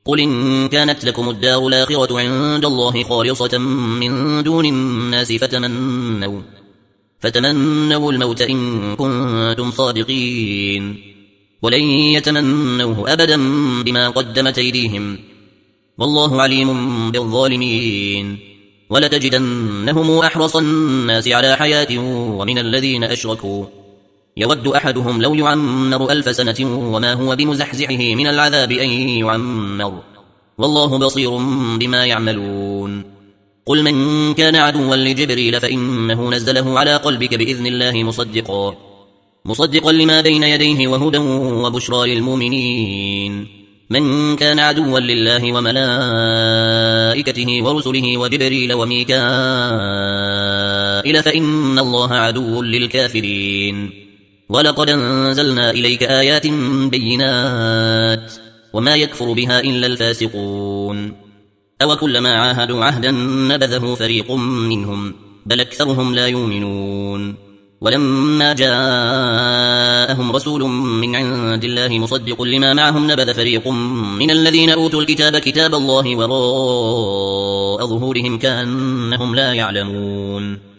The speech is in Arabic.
قل إن كانت لكم الدار الآخرة عند الله خالصة من دون الناس فتمنوا الموت إن كنتم صادقين ولن يتمنوه أبدا بما قدمت أيديهم والله عليم بالظالمين ولتجدنهم أحرص الناس على حياة ومن الذين أشركوا يود أحدهم لو يعمر 1000 سنة وما هو بمزحزحه من العذاب أن يعمر والله بصير بما يعملون قل من كان عدوا لجبريل فإنه نزله على قلبك بإذن الله مصدقا لما بين يديه وهدى وبشرى للمؤمنين من كان عدوا لله وملائكته ورسله وجبريل وميكائيل فإن الله عدو للكافرين ولقد أنزلنا إليك آيات بينات وما يكفر بها إلا الفاسقون أو كلما عاهدوا عهدا نبذه فريق منهم بل أكثرهم لا يؤمنون ولما جاءهم رسول من عند الله مصدق لما معهم نبذ فريق من الذين أوتوا الكتاب كتاب الله وراء ظهورهم كأنهم لا يعلمون